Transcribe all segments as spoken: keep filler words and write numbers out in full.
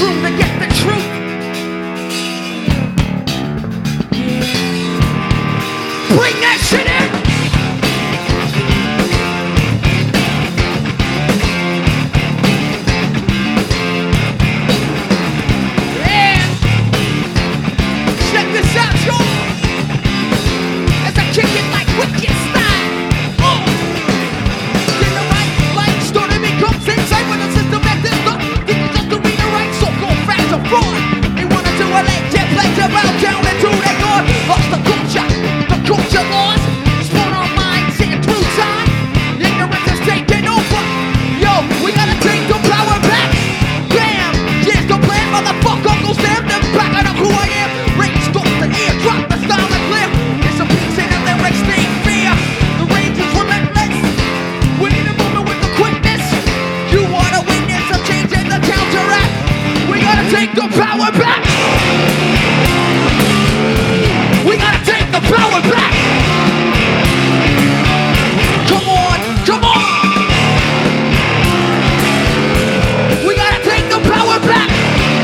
room to get the truth. Bring that shit in. Yeah. Check this out, y'all. As I kick it like wicked style. Oh. Get the right light, started becomes inside when the system acts up. Didn't just to be the right so-called facts of fraud. They wanted to elect their play to bow down into their God. Lost the culture, the culture lost. Spawn our minds, seeing through time. Ignorance is taking over. Yo, we gotta take the power back. Bam, here's the plan, motherfucker. Uncle Sam, them back up who I am. Raised off the ear, drop the style and clear. It's a piece in the lyrics, they fear. The rage is relentless. We need a moment with the quickness. You wanna witness a change in the counteract. We gotta take the power back. We gotta take the power back. Come on, come on. We gotta take the power back.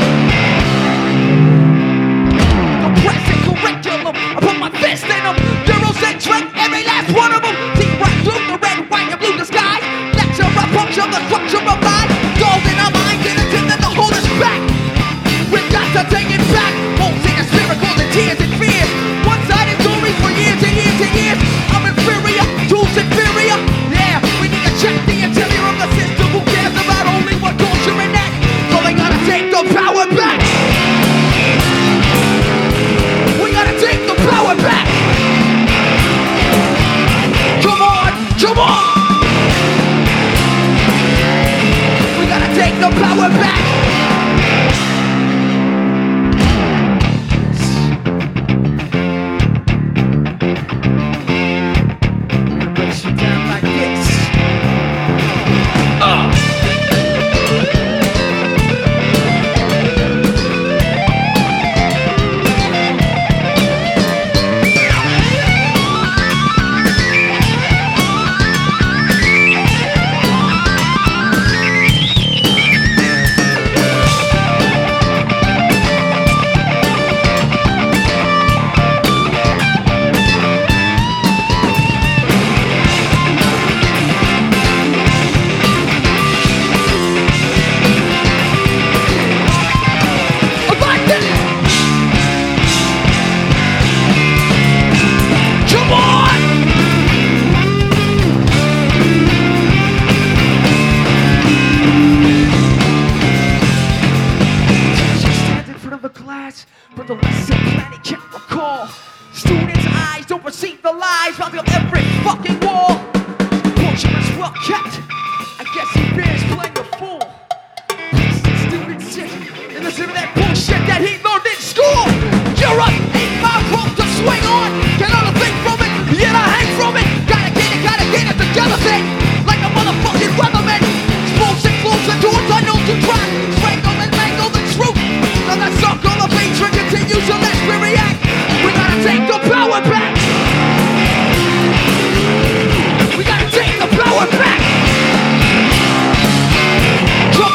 The present curriculum, I put my fist in them. Eurocentric, every last one of them. See right through the red, white, and blue disguise. Lecture a puncture, the structure of life. Gold in our mind, get it in the hold us back. We've got to take it back. Won't see the spirit, cause the tears and fears. One-sided story for years and years and years. I'm inferior, tools inferior. Yeah, we need to check the interior of the system. Who cares about only what culture and that? So we gotta take the power back. We gotta take the power back. Come on, come on. We gotta take the power back. Breaks you down like this. Uh. But the lesson plan he can't recall. Students' eyes don't perceive the lies round up every fucking wall. Culture is well kept. I guess he bears playing the fool. Students sit and listen to that bullshit that he learned in school. You're up, ain't my rope to swing on. Get on a thing from it, yet I hang from it. Gotta get it, gotta get it together, thing. Like a motherfucking weatherman. Spokes and flows and doors I know to try. Strangle and mangle the truth. Now that circle of hatred continues unless we react. We gotta take the power back. We gotta take the power back. Come